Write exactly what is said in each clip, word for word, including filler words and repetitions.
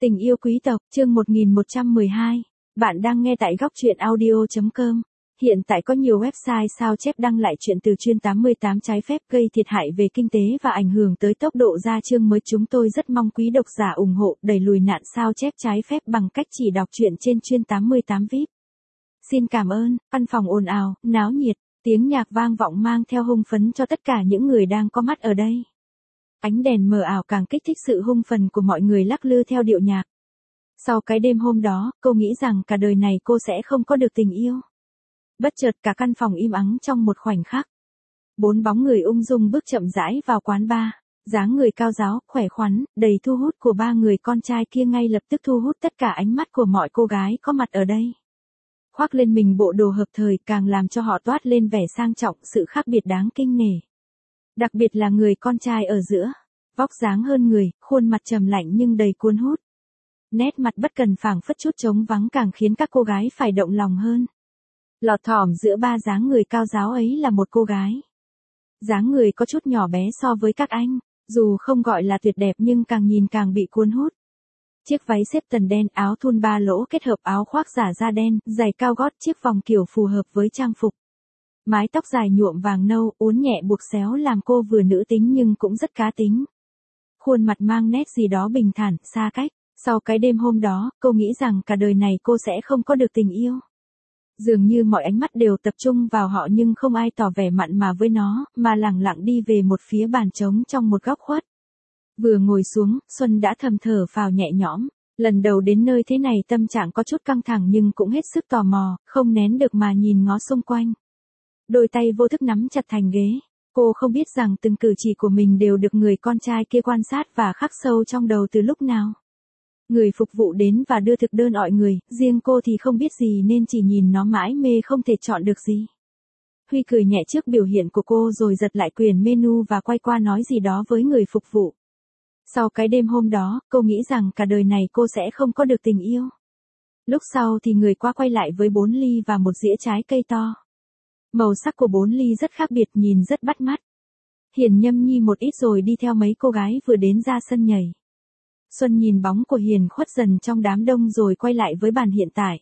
Tình yêu quý tộc, chương một nghìn một trăm mười hai. Bạn đang nghe tại góc truyện audio chấm com. Hiện tại có nhiều website sao chép đăng lại chuyện từ chuyên tám mươi tám trái phép gây thiệt hại về kinh tế và ảnh hưởng tới tốc độ ra chương mới. Chúng tôi rất mong quý độc giả ủng hộ đẩy lùi nạn sao chép trái phép bằng cách chỉ đọc truyện trên chuyên tám mươi tám vi ai pi. Xin cảm ơn. Văn phòng ồn ào, náo nhiệt, tiếng nhạc vang vọng mang theo hưng phấn cho tất cả những người đang có mắt ở đây. Ánh đèn mờ ảo càng kích thích sự hưng phấn của mọi người lắc lư theo điệu nhạc. Sau cái đêm hôm đó, cô nghĩ rằng cả đời này cô sẽ không có được tình yêu. Bất chợt cả căn phòng im ắng trong một khoảnh khắc. Bốn bóng người ung dung bước chậm rãi vào quán bar. Dáng người cao ráo, khỏe khoắn, đầy thu hút của ba người con trai kia ngay lập tức thu hút tất cả ánh mắt của mọi cô gái có mặt ở đây. Khoác lên mình bộ đồ hợp thời càng làm cho họ toát lên vẻ sang trọng, sự khác biệt đáng kinh nể. Đặc biệt là người con trai ở giữa, vóc dáng hơn người, khuôn mặt trầm lạnh nhưng đầy cuốn hút. Nét mặt bất cần phảng phất chút trống vắng càng khiến các cô gái phải động lòng hơn. Lọt thỏm giữa ba dáng người cao ráo ấy là một cô gái. Dáng người có chút nhỏ bé so với các anh, dù không gọi là tuyệt đẹp nhưng càng nhìn càng bị cuốn hút. Chiếc váy xếp tần đen, áo thun ba lỗ kết hợp áo khoác giả da đen, giày cao gót, chiếc vòng kiểu phù hợp với trang phục. Mái tóc dài nhuộm vàng nâu, uốn nhẹ buộc xéo làm cô vừa nữ tính nhưng cũng rất cá tính. Khuôn mặt mang nét gì đó bình thản, xa cách. Sau cái đêm hôm đó, cô nghĩ rằng cả đời này cô sẽ không có được tình yêu. Dường như mọi ánh mắt đều tập trung vào họ nhưng không ai tỏ vẻ mặn mà với nó, mà lẳng lặng đi về một phía bàn trống trong một góc khuất. Vừa ngồi xuống, Xuân đã thầm thở phào nhẹ nhõm. Lần đầu đến nơi thế này tâm trạng có chút căng thẳng nhưng cũng hết sức tò mò, không nén được mà nhìn ngó xung quanh. Đôi tay vô thức nắm chặt thành ghế. Cô không biết rằng từng cử chỉ của mình đều được người con trai kia quan sát và khắc sâu trong đầu từ lúc nào. Người phục vụ đến và đưa thực đơn gọi người, riêng cô thì không biết gì nên chỉ nhìn nó mãi mê không thể chọn được gì. Huy cười nhẹ trước biểu hiện của cô rồi giật lại quyển menu và quay qua nói gì đó với người phục vụ. Sau cái đêm hôm đó, cô nghĩ rằng cả đời này cô sẽ không có được tình yêu. Lúc sau thì người qua quay lại với bốn ly và một dĩa trái cây to. Màu sắc của bốn ly rất khác biệt, nhìn rất bắt mắt. Hiền nhâm nhi một ít rồi đi theo mấy cô gái vừa đến ra sân nhảy. Xuân nhìn bóng của Hiền khuất dần trong đám đông rồi quay lại với bàn hiện tại.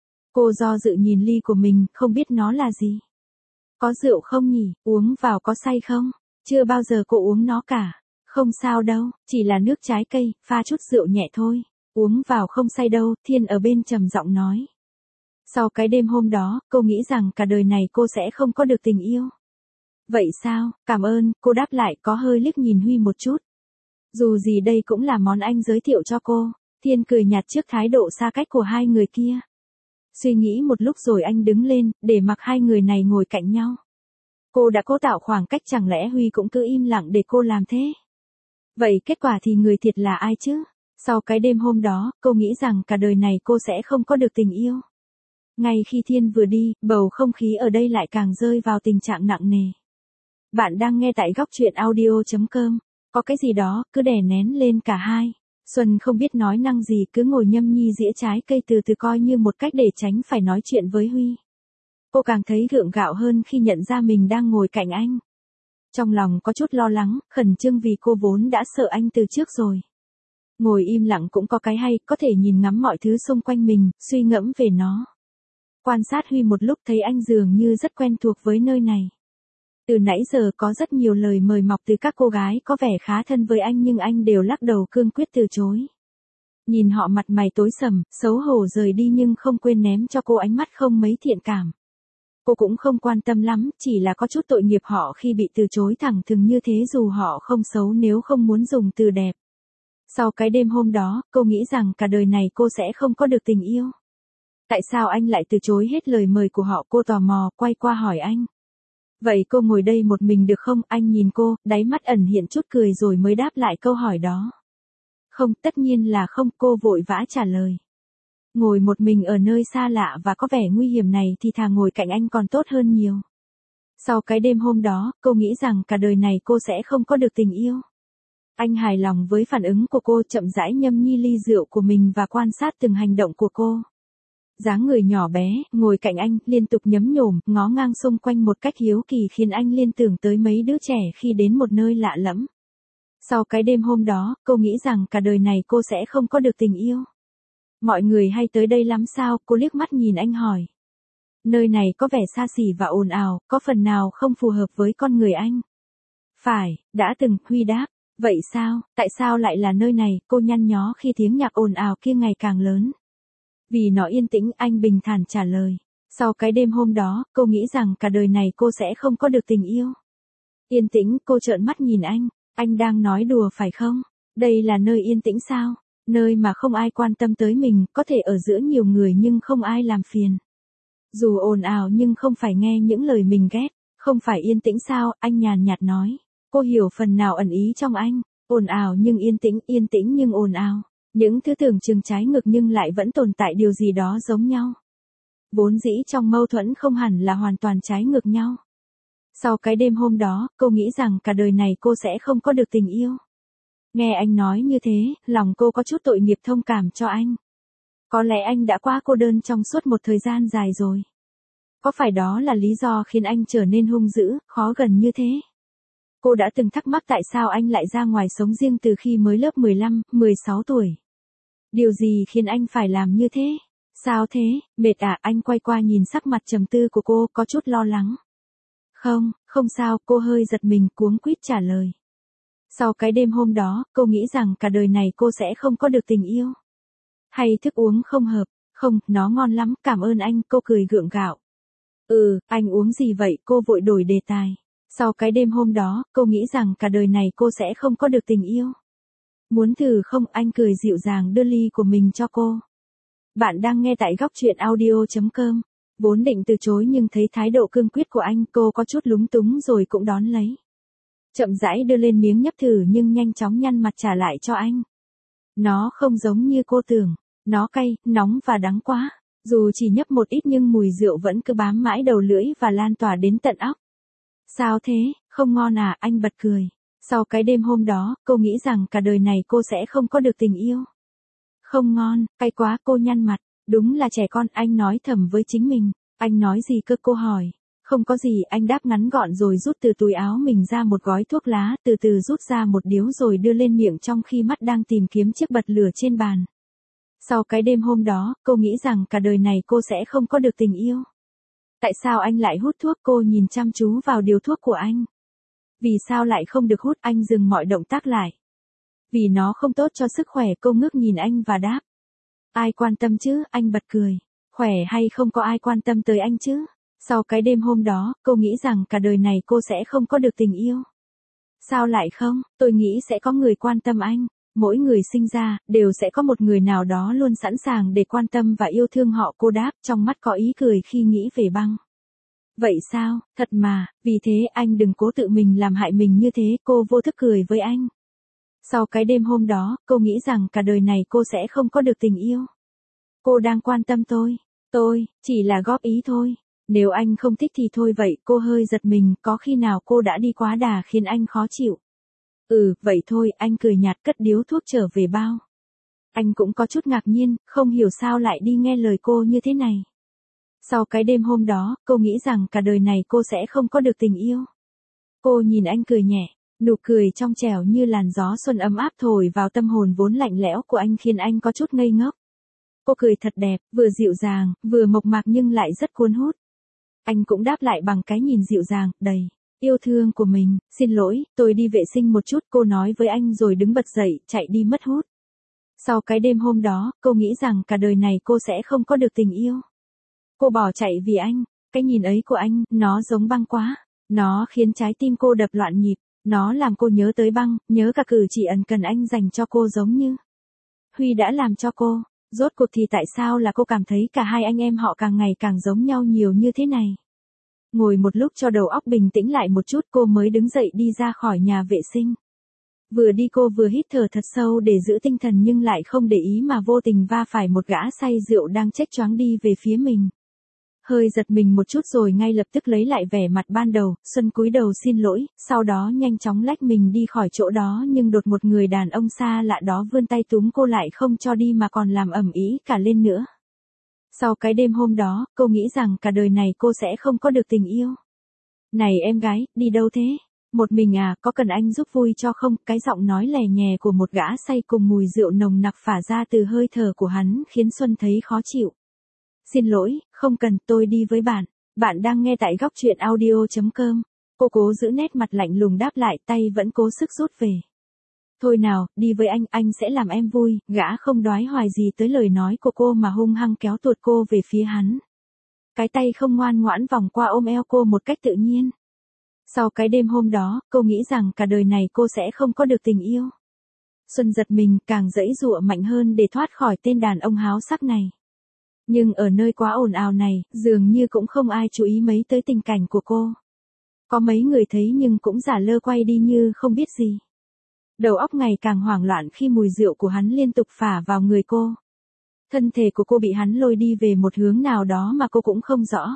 Cô do dự nhìn ly của mình, không biết nó là gì. Có rượu không nhỉ, uống vào có say không? Chưa bao giờ cô uống nó cả. Không sao đâu, chỉ là nước trái cây, pha chút rượu nhẹ thôi. Uống vào không say đâu, Thiên ở bên trầm giọng nói. Sau cái đêm hôm đó, cô nghĩ rằng cả đời này cô sẽ không có được tình yêu. Vậy sao, cảm ơn, cô đáp lại có hơi liếc nhìn Huy một chút. Dù gì đây cũng là món anh giới thiệu cho cô. Thiên cười nhạt trước thái độ xa cách của hai người kia. Suy nghĩ một lúc rồi anh đứng lên, để mặc hai người này ngồi cạnh nhau. Cô đã cố tạo khoảng cách, chẳng lẽ Huy cũng cứ im lặng để cô làm thế? Vậy kết quả thì người thiệt là ai chứ? Sau cái đêm hôm đó, cô nghĩ rằng cả đời này cô sẽ không có được tình yêu. Ngay khi Thiên vừa đi, bầu không khí ở đây lại càng rơi vào tình trạng nặng nề. Bạn đang nghe tại góc truyện audio chấm com. Có cái gì đó, cứ đè nén lên cả hai. Xuân không biết nói năng gì, cứ ngồi nhâm nhi dĩa trái cây từ từ coi như một cách để tránh phải nói chuyện với Huy. Cô càng thấy gượng gạo hơn khi nhận ra mình đang ngồi cạnh anh. Trong lòng có chút lo lắng, khẩn trương vì cô vốn đã sợ anh từ trước rồi. Ngồi im lặng cũng có cái hay, có thể nhìn ngắm mọi thứ xung quanh mình, suy ngẫm về nó. Quan sát Huy một lúc thấy anh dường như rất quen thuộc với nơi này. Từ nãy giờ có rất nhiều lời mời mọc từ các cô gái có vẻ khá thân với anh nhưng anh đều lắc đầu cương quyết từ chối. Nhìn họ mặt mày tối sầm, xấu hổ rời đi nhưng không quên ném cho cô ánh mắt không mấy thiện cảm. Cô cũng không quan tâm lắm, chỉ là có chút tội nghiệp họ khi bị từ chối thẳng thừng như thế dù họ không xấu nếu không muốn dùng từ đẹp. Sau cái đêm hôm đó, cô nghĩ rằng cả đời này cô sẽ không có được tình yêu. Tại sao anh lại từ chối hết lời mời của họ? Cô tò mò, quay qua hỏi anh. Vậy cô ngồi đây một mình được không? Anh nhìn cô, đáy mắt ẩn hiện chút cười rồi mới đáp lại câu hỏi đó. Không, tất nhiên là không, cô vội vã trả lời. Ngồi một mình ở nơi xa lạ và có vẻ nguy hiểm này thì thà ngồi cạnh anh còn tốt hơn nhiều. Sau cái đêm hôm đó, cô nghĩ rằng cả đời này cô sẽ không có được tình yêu. Anh hài lòng với phản ứng của cô, chậm rãi nhâm nhi ly rượu của mình và quan sát từng hành động của cô. Dáng người nhỏ bé, ngồi cạnh anh, liên tục nhấm nhổm, ngó ngang xung quanh một cách hiếu kỳ khiến anh liên tưởng tới mấy đứa trẻ khi đến một nơi lạ lẫm. Sau cái đêm hôm đó, cô nghĩ rằng cả đời này cô sẽ không có được tình yêu. Mọi người hay tới đây lắm sao? Cô liếc mắt nhìn anh hỏi. Nơi này có vẻ xa xỉ và ồn ào, có phần nào không phù hợp với con người anh? Phải, đã từng, Huy đáp. Vậy sao, tại sao lại là nơi này? Cô nhăn nhó khi tiếng nhạc ồn ào kia ngày càng lớn. Vì nó yên tĩnh, anh bình thản trả lời. Sau cái đêm hôm đó, cô nghĩ rằng cả đời này cô sẽ không có được tình yêu. Yên tĩnh, cô trợn mắt nhìn anh. Anh đang nói đùa phải không? Đây là nơi yên tĩnh sao? Nơi mà không ai quan tâm tới mình, có thể ở giữa nhiều người nhưng không ai làm phiền. Dù ồn ào nhưng không phải nghe những lời mình ghét. Không phải yên tĩnh sao? Anh nhàn nhạt nói. Cô hiểu phần nào ẩn ý trong anh. Ồn ào nhưng yên tĩnh, yên tĩnh nhưng ồn ào. Những thứ tưởng chừng trái ngược nhưng lại vẫn tồn tại điều gì đó giống nhau. Vốn dĩ trong mâu thuẫn không hẳn là hoàn toàn trái ngược nhau. Sau cái đêm hôm đó, cô nghĩ rằng cả đời này cô sẽ không có được tình yêu. Nghe anh nói như thế, lòng cô có chút tội nghiệp thông cảm cho anh. Có lẽ anh đã quá cô đơn trong suốt một thời gian dài rồi. Có phải đó là lý do khiến anh trở nên hung dữ, khó gần như thế? Cô đã từng thắc mắc tại sao anh lại ra ngoài sống riêng từ khi mới lớp mười lăm, mười sáu tuổi. Điều gì khiến anh phải làm như thế? Sao thế, mệt à? Anh quay qua nhìn sắc mặt trầm tư của cô, có chút lo lắng. Không, không sao, cô hơi giật mình cuống quýt trả lời. Sau cái đêm hôm đó, cô nghĩ rằng cả đời này cô sẽ không có được tình yêu. Hay thức uống không hợp, không, nó ngon lắm, cảm ơn anh, cô cười gượng gạo. Ừ, anh uống gì vậy? Cô vội đổi đề tài. Sau cái đêm hôm đó, cô nghĩ rằng cả đời này cô sẽ không có được tình yêu. Muốn thử không? Anh cười dịu dàng đưa ly của mình cho cô. Bạn đang nghe tại góc truyện audio chấm com. Vốn định từ chối nhưng thấy thái độ cương quyết của anh, cô có chút lúng túng rồi cũng đón lấy. Chậm rãi đưa lên miếng nhấp thử nhưng nhanh chóng nhăn mặt trả lại cho anh. Nó không giống như cô tưởng. Nó cay, nóng và đắng quá. Dù chỉ nhấp một ít nhưng mùi rượu vẫn cứ bám mãi đầu lưỡi và lan tỏa đến tận óc. Sao thế, không ngon à? Anh bật cười. Sau cái đêm hôm đó, cô nghĩ rằng cả đời này cô sẽ không có được tình yêu. Không ngon, cay quá, cô nhăn mặt. Đúng là trẻ con, anh nói thầm với chính mình. Anh nói gì cơ? Cô hỏi. Không có gì, anh đáp ngắn gọn rồi rút từ túi áo mình ra một gói thuốc lá, từ từ rút ra một điếu rồi đưa lên miệng trong khi mắt đang tìm kiếm chiếc bật lửa trên bàn. Sau cái đêm hôm đó, cô nghĩ rằng cả đời này cô sẽ không có được tình yêu. Tại sao anh lại hút thuốc? Cô nhìn chăm chú vào điếu thuốc của anh. Vì sao lại không được hút? Anh dừng mọi động tác lại. Vì nó không tốt cho sức khỏe. Cô ngước nhìn anh và đáp. Ai quan tâm chứ? Anh bật cười. Khỏe hay không có ai quan tâm tới anh chứ? Sau cái đêm hôm đó, cô nghĩ rằng cả đời này cô sẽ không có được tình yêu. Sao lại không? Tôi nghĩ sẽ có người quan tâm anh. Mỗi người sinh ra, đều sẽ có một người nào đó luôn sẵn sàng để quan tâm và yêu thương họ. Cô đáp, trong mắt có ý cười khi nghĩ về băng. Vậy sao, thật mà, vì thế anh đừng cố tự mình làm hại mình như thế. Cô vô thức cười với anh. Sau cái đêm hôm đó, cô nghĩ rằng cả đời này cô sẽ không có được tình yêu. Cô đang quan tâm tôi. Tôi, chỉ là góp ý thôi. Nếu anh không thích thì thôi vậy. Cô hơi giật mình, có khi nào cô đã đi quá đà khiến anh khó chịu. Ừ, vậy thôi, anh cười nhạt cất điếu thuốc trở về bao. Anh cũng có chút ngạc nhiên, không hiểu sao lại đi nghe lời cô như thế này. Sau cái đêm hôm đó, cô nghĩ rằng cả đời này cô sẽ không có được tình yêu. Cô nhìn anh cười nhẹ, nụ cười trong trẻo như làn gió xuân ấm áp thổi vào tâm hồn vốn lạnh lẽo của anh khiến anh có chút ngây ngốc. Cô cười thật đẹp, vừa dịu dàng, vừa mộc mạc nhưng lại rất cuốn hút. Anh cũng đáp lại bằng cái nhìn dịu dàng, đầy yêu thương của mình. Xin lỗi, tôi đi vệ sinh một chút, cô nói với anh rồi đứng bật dậy, chạy đi mất hút. Sau cái đêm hôm đó, cô nghĩ rằng cả đời này cô sẽ không có được tình yêu. Cô bỏ chạy vì anh. Cái nhìn ấy của anh, nó giống băng quá. Nó khiến trái tim cô đập loạn nhịp. Nó làm cô nhớ tới băng, nhớ cả cử chỉ ẩn cần anh dành cho cô giống như Huy đã làm cho cô. Rốt cuộc thì tại sao là cô cảm thấy cả hai anh em họ càng ngày càng giống nhau nhiều như thế này? Ngồi một lúc cho đầu óc bình tĩnh lại một chút, cô mới đứng dậy đi ra khỏi nhà vệ sinh. Vừa đi cô vừa hít thở thật sâu để giữ tinh thần nhưng lại không để ý mà vô tình va phải một gã say rượu đang chếch choáng đi về phía mình. Hơi giật mình một chút rồi ngay lập tức lấy lại vẻ mặt ban đầu, Xuân cúi đầu xin lỗi, sau đó nhanh chóng lách mình đi khỏi chỗ đó nhưng đột một người đàn ông xa lạ đó vươn tay túm cô lại không cho đi mà còn làm ầm ĩ cả lên nữa. Sau cái đêm hôm đó, cô nghĩ rằng cả đời này cô sẽ không có được tình yêu. Này em gái, đi đâu thế? Một mình à, có cần anh giúp vui cho không? Cái giọng nói lè nhè của một gã say cùng mùi rượu nồng nặc phả ra từ hơi thở của hắn khiến Xuân thấy khó chịu. Xin lỗi, không cần, tôi đi với bạn. Bạn đang nghe tại góc truyện audio.com. Cô cố giữ nét mặt lạnh lùng đáp lại, tay vẫn cố sức rút về. Thôi nào, đi với anh, anh sẽ làm em vui. Gã không đoái hoài gì tới lời nói của cô mà hung hăng kéo tuột cô về phía hắn. Cái tay không ngoan ngoãn vòng qua ôm eo cô một cách tự nhiên. Sau cái đêm hôm đó, cô nghĩ rằng cả đời này cô sẽ không có được tình yêu. Xuân giật mình, càng giãy giụa mạnh hơn để thoát khỏi tên đàn ông háo sắc này. Nhưng ở nơi quá ồn ào này, dường như cũng không ai chú ý mấy tới tình cảnh của cô. Có mấy người thấy nhưng cũng giả lơ quay đi như không biết gì. Đầu óc ngày càng hoảng loạn khi mùi rượu của hắn liên tục phả vào người cô. Thân thể của cô bị hắn lôi đi về một hướng nào đó mà cô cũng không rõ.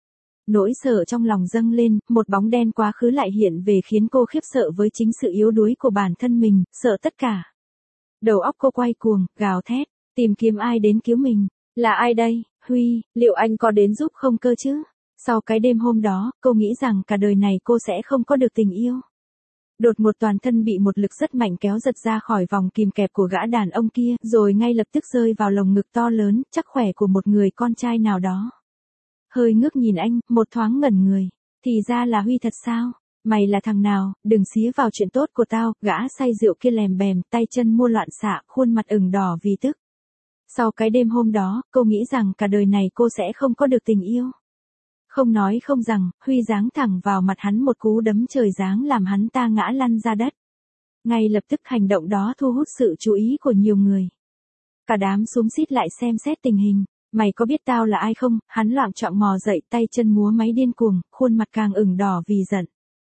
Nỗi sợ trong lòng dâng lên, một bóng đen quá khứ lại hiện về khiến cô khiếp sợ với chính sự yếu đuối của bản thân mình, sợ tất cả. Đầu óc cô quay cuồng, gào thét, tìm kiếm ai đến cứu mình. Là ai đây, Huy, liệu anh có đến giúp không cơ chứ? Sau cái đêm hôm đó, cô nghĩ rằng cả đời này cô sẽ không có được tình yêu. Đột một toàn thân bị một lực rất mạnh kéo giật ra khỏi vòng kìm kẹp của gã đàn ông kia, rồi ngay lập tức rơi vào lồng ngực to lớn, chắc khỏe của một người con trai nào đó. Hơi ngước nhìn anh, một thoáng ngẩn người. Thì ra là Huy thật sao? Mày là thằng nào, đừng xía vào chuyện tốt của tao. Gã say rượu kia lèm bèm, tay chân mua loạn xạ, khuôn mặt ửng đỏ vì tức. Sau cái đêm hôm đó, cô nghĩ rằng cả đời này cô sẽ không có được tình yêu. Không nói không rằng, Huy giáng thẳng vào mặt hắn một cú đấm trời giáng làm hắn ta ngã lăn ra đất. Ngay lập tức hành động đó thu hút sự chú ý của nhiều người. Cả đám xúm xít lại xem xét tình hình. Mày có biết tao là ai không? Hắn loạng choạng mò dậy, tay chân múa máy điên cuồng, khuôn mặt càng ửng đỏ vì giận.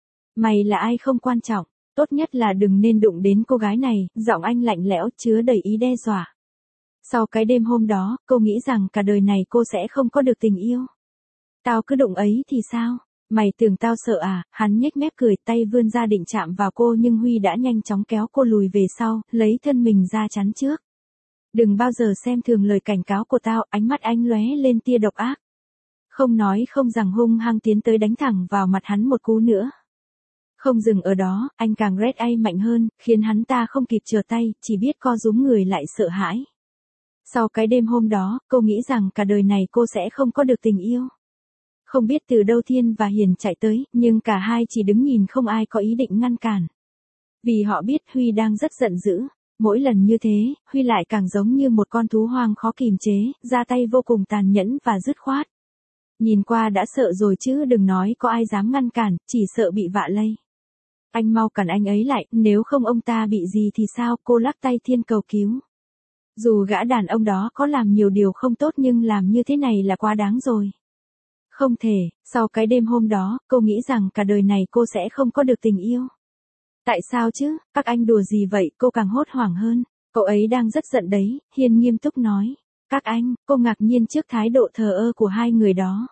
Mày là ai không quan trọng, tốt nhất là đừng nên đụng đến cô gái này, giọng anh lạnh lẽo chứa đầy ý đe dọa. Sau cái đêm hôm đó, cô nghĩ rằng cả đời này cô sẽ không có được tình yêu. Tao cứ đụng ấy thì sao? Mày tưởng tao sợ à? Hắn nhếch mép cười, tay vươn ra định chạm vào cô nhưng Huy đã nhanh chóng kéo cô lùi về sau, lấy thân mình ra chắn trước. Đừng bao giờ xem thường lời cảnh cáo của tao, ánh mắt anh lóe lên tia độc ác. Không nói không rằng hung hăng tiến tới đánh thẳng vào mặt hắn một cú nữa. Không dừng ở đó, anh càng rét ay mạnh hơn, khiến hắn ta không kịp trở tay, chỉ biết co rúm người lại sợ hãi. Sau cái đêm hôm đó, cô nghĩ rằng cả đời này cô sẽ không có được tình yêu. Không biết từ đâu Thiên và Hiền chạy tới, nhưng cả hai chỉ đứng nhìn không ai có ý định ngăn cản. Vì họ biết Huy đang rất giận dữ. Mỗi lần như thế, Huy lại càng giống như một con thú hoang khó kìm chế, ra tay vô cùng tàn nhẫn và dứt khoát. Nhìn qua đã sợ rồi chứ đừng nói có ai dám ngăn cản, chỉ sợ bị vạ lây. Anh mau cản anh ấy lại, nếu không ông ta bị gì thì sao? Cô lắc tay Thiên cầu cứu. Dù gã đàn ông đó có làm nhiều điều không tốt nhưng làm như thế này là quá đáng rồi. Không thể, sau cái đêm hôm đó, cô nghĩ rằng cả đời này cô sẽ không có được tình yêu. Tại sao chứ, các anh đùa gì vậy? Cô càng hốt hoảng hơn. Cậu ấy đang rất giận đấy, Hiền nghiêm túc nói. Các anh, cô ngạc nhiên trước thái độ thờ ơ của hai người đó.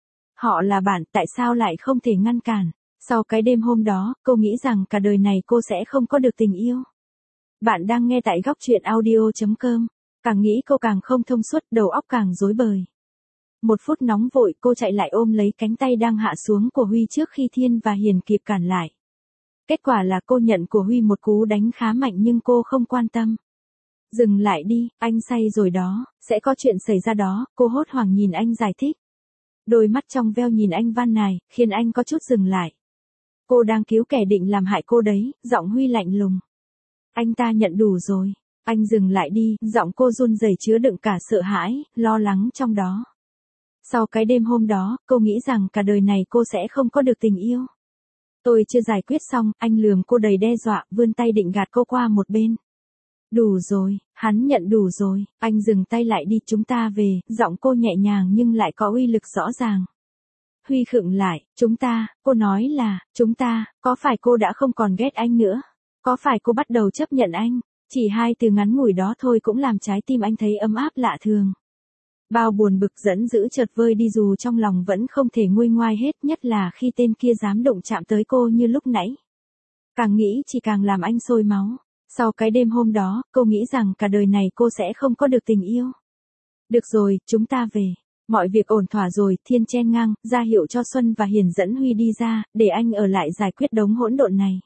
Họ là bạn, tại sao lại không thể ngăn cản? Sau cái đêm hôm đó, cô nghĩ rằng cả đời này cô sẽ không có được tình yêu. Bạn đang nghe tại góc truyện audio.com. Càng nghĩ cô càng không thông suốt, đầu óc càng rối bời. Một phút nóng vội, cô chạy lại ôm lấy cánh tay đang hạ xuống của Huy trước khi Thiên và Hiền kịp cản lại. Kết quả là cô nhận của Huy một cú đánh khá mạnh nhưng cô không quan tâm. Dừng lại đi, anh say rồi đó, sẽ có chuyện xảy ra đó, cô hốt hoảng nhìn anh giải thích. Đôi mắt trong veo nhìn anh van nài, khiến anh có chút dừng lại. Cô đang cứu kẻ định làm hại cô đấy, giọng Huy lạnh lùng. Anh ta nhận đủ rồi, anh dừng lại đi, giọng cô run rẩy chứa đựng cả sợ hãi, lo lắng trong đó. Sau cái đêm hôm đó, cô nghĩ rằng cả đời này cô sẽ không có được tình yêu. Tôi chưa giải quyết xong, anh lườm cô đầy đe dọa, vươn tay định gạt cô qua một bên. Đủ rồi, hắn nhận đủ rồi, anh dừng tay lại đi, chúng ta về, giọng cô nhẹ nhàng nhưng lại có uy lực rõ ràng. Huy khựng lại, chúng ta, cô nói là, chúng ta, có phải cô đã không còn ghét anh nữa? Có phải cô bắt đầu chấp nhận anh? Chỉ hai từ ngắn ngủi đó thôi cũng làm trái tim anh thấy ấm áp lạ thường. Bao buồn bực dẫn dữ chợt vơi đi dù trong lòng vẫn không thể nguôi ngoai hết, nhất là khi tên kia dám động chạm tới cô như lúc nãy. Càng nghĩ chỉ càng làm anh sôi máu. Sau cái đêm hôm đó, cô nghĩ rằng cả đời này cô sẽ không có được tình yêu. Được rồi, chúng ta về. Mọi việc ổn thỏa rồi, Thiên chen ngang, ra hiệu cho Xuân và Hiền dẫn Huy đi ra, để anh ở lại giải quyết đống hỗn độn này.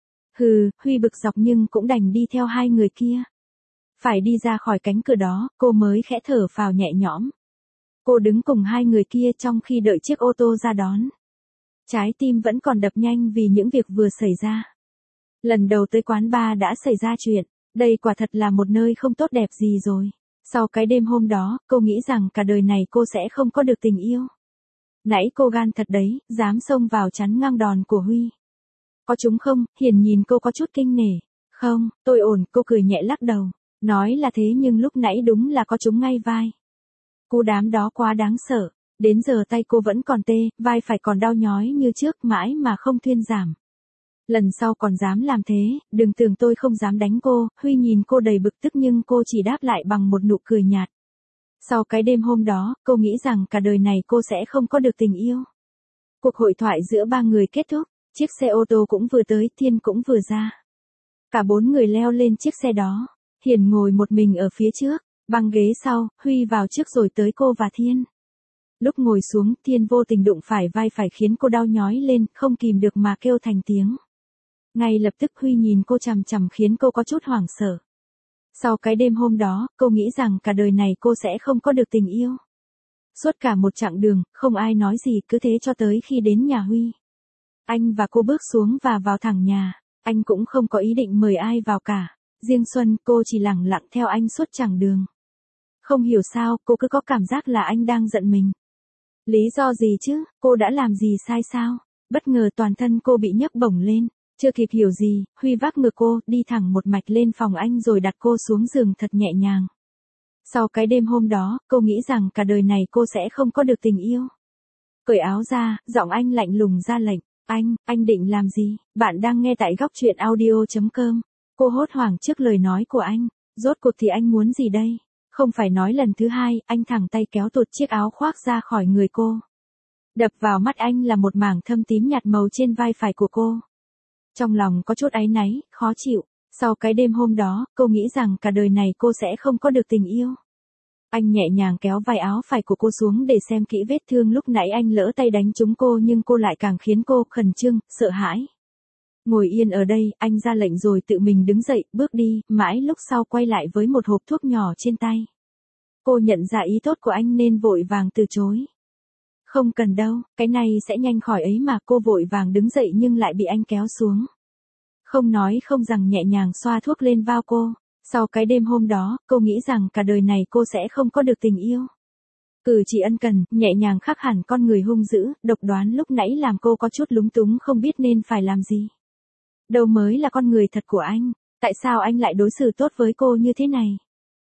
Hừ, Huy bực dọc nhưng cũng đành đi theo hai người kia. Phải đi ra khỏi cánh cửa đó, cô mới khẽ thở phào nhẹ nhõm. Cô đứng cùng hai người kia trong khi đợi chiếc ô tô ra đón. Trái tim vẫn còn đập nhanh vì những việc vừa xảy ra. Lần đầu tới quán bar đã xảy ra chuyện, đây quả thật là một nơi không tốt đẹp gì rồi. Sau cái đêm hôm đó, cô nghĩ rằng cả đời này cô sẽ không có được tình yêu. Nãy cô gan thật đấy, dám xông vào chắn ngang đòn của Huy. Có chúng không? Hiền nhìn cô có chút kinh nể. Không, tôi ổn, cô cười nhẹ lắc đầu. Nói là thế nhưng lúc nãy đúng là có chúng ngay vai. Cú đám đó quá đáng sợ. Đến giờ tay cô vẫn còn tê, vai phải còn đau nhói như trước mãi mà không thuyên giảm. Lần sau còn dám làm thế, đừng tưởng tôi không dám đánh cô. Huy nhìn cô đầy bực tức nhưng cô chỉ đáp lại bằng một nụ cười nhạt. Sau cái đêm hôm đó, cô nghĩ rằng cả đời này cô sẽ không có được tình yêu. Cuộc hội thoại giữa ba người kết thúc, chiếc xe ô tô cũng vừa tới, Thiên cũng vừa ra. Cả bốn người leo lên chiếc xe đó. Hiền ngồi một mình ở phía trước, băng ghế sau, Huy vào trước rồi tới cô và Thiên. Lúc ngồi xuống, Thiên vô tình đụng phải vai phải khiến cô đau nhói lên, không kìm được mà kêu thành tiếng. Ngay lập tức Huy nhìn cô chằm chằm khiến cô có chút hoảng sợ. Sau cái đêm hôm đó, cô nghĩ rằng cả đời này cô sẽ không có được tình yêu. Suốt cả một chặng đường, không ai nói gì, cứ thế cho tới khi đến nhà Huy. Anh và cô bước xuống và vào thẳng nhà, anh cũng không có ý định mời ai vào cả. Riêng Xuân, cô chỉ lẳng lặng theo anh suốt chặng đường. Không hiểu sao, cô cứ có cảm giác là anh đang giận mình. Lý do gì chứ, cô đã làm gì sai sao? Bất ngờ toàn thân cô bị nhấc bổng lên. Chưa kịp hiểu gì, Huy vác ngược cô, đi thẳng một mạch lên phòng anh rồi đặt cô xuống giường thật nhẹ nhàng. Sau cái đêm hôm đó, cô nghĩ rằng cả đời này cô sẽ không có được tình yêu. Cởi áo ra, giọng anh lạnh lùng ra lệnh. Anh, anh định làm gì? Bạn đang nghe tại góc truyện audio chấm com. Cô hốt hoảng trước lời nói của anh. Rốt cuộc thì anh muốn gì đây? Không phải nói lần thứ hai, anh thẳng tay kéo tuột chiếc áo khoác ra khỏi người cô. Đập vào mắt anh là một mảng thâm tím nhạt màu trên vai phải của cô. Trong lòng có chút áy náy, khó chịu. Sau cái đêm hôm đó, cô nghĩ rằng cả đời này cô sẽ không có được tình yêu. Anh nhẹ nhàng kéo vai áo phải của cô xuống để xem kỹ vết thương lúc nãy anh lỡ tay đánh trúng cô nhưng cô lại càng khiến cô khẩn trương, sợ hãi. Ngồi yên ở đây, anh ra lệnh rồi tự mình đứng dậy, bước đi, mãi lúc sau quay lại với một hộp thuốc nhỏ trên tay. Cô nhận ra ý tốt của anh nên vội vàng từ chối. Không cần đâu, cái này sẽ nhanh khỏi ấy mà. Cô vội vàng đứng dậy nhưng lại bị anh kéo xuống. Không nói không rằng nhẹ nhàng xoa thuốc lên vai cô. Sau cái đêm hôm đó, cô nghĩ rằng cả đời này cô sẽ không có được tình yêu. Cử chỉ ân cần, nhẹ nhàng khác hẳn con người hung dữ, độc đoán lúc nãy làm cô có chút lúng túng không biết nên phải làm gì. Đâu mới là con người thật của anh, tại sao anh lại đối xử tốt với cô như thế này?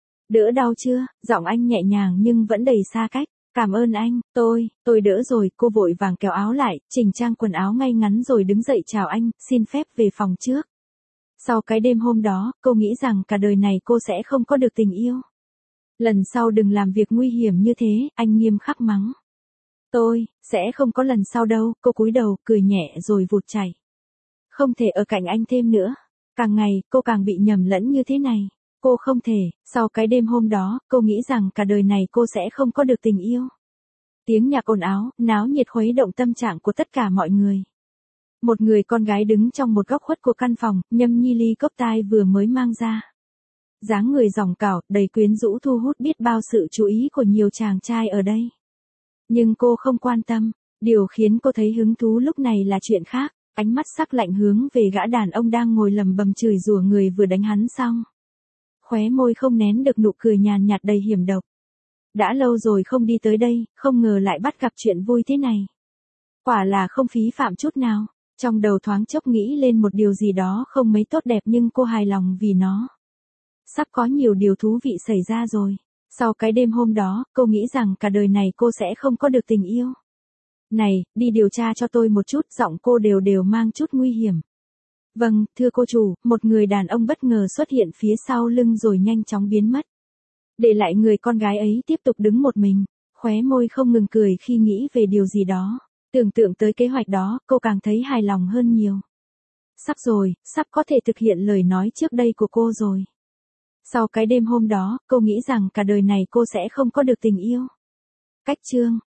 Đỡ đau chưa? Giọng anh nhẹ nhàng nhưng vẫn đầy xa cách. Cảm ơn anh, tôi, tôi đỡ rồi. Cô vội vàng kéo áo lại, chỉnh trang quần áo ngay ngắn rồi đứng dậy chào anh, xin phép về phòng trước. Sau cái đêm hôm đó, cô nghĩ rằng cả đời này cô sẽ không có được tình yêu. Lần sau đừng làm việc nguy hiểm như thế, anh nghiêm khắc mắng. Tôi, sẽ không có lần sau đâu. Cô cúi đầu, cười nhẹ rồi vụt chạy. Không thể ở cạnh anh thêm nữa. Càng ngày, cô càng bị nhầm lẫn như thế này. Cô không thể, sau cái đêm hôm đó, cô nghĩ rằng cả đời này cô sẽ không có được tình yêu. Tiếng nhạc ồn ào, náo nhiệt khuấy động tâm trạng của tất cả mọi người. Một người con gái đứng trong một góc khuất của căn phòng, nhâm nhi ly cốc tai vừa mới mang ra. Dáng người dòng cảo, đầy quyến rũ thu hút biết bao sự chú ý của nhiều chàng trai ở đây. Nhưng cô không quan tâm, điều khiến cô thấy hứng thú lúc này là chuyện khác. Ánh mắt sắc lạnh hướng về gã đàn ông đang ngồi lầm bầm chửi rủa người vừa đánh hắn xong. Khóe môi không nén được nụ cười nhàn nhạt đầy hiểm độc. Đã lâu rồi không đi tới đây, không ngờ lại bắt gặp chuyện vui thế này. Quả là không phí phạm chút nào. Trong đầu thoáng chốc nghĩ lên một điều gì đó không mấy tốt đẹp nhưng cô hài lòng vì nó. Sắp có nhiều điều thú vị xảy ra rồi. Sau cái đêm hôm đó, cô nghĩ rằng cả đời này cô sẽ không có được tình yêu. Này, đi điều tra cho tôi một chút. Giọng cô đều đều mang chút nguy hiểm. Vâng, thưa cô chủ. Một người đàn ông bất ngờ xuất hiện phía sau lưng rồi nhanh chóng biến mất. Để lại người con gái ấy tiếp tục đứng một mình, khóe môi không ngừng cười khi nghĩ về điều gì đó. Tưởng tượng tới kế hoạch đó, cô càng thấy hài lòng hơn nhiều. Sắp rồi, sắp có thể thực hiện lời nói trước đây của cô rồi. Sau cái đêm hôm đó, cô nghĩ rằng cả đời này cô sẽ không có được tình yêu. Cách chương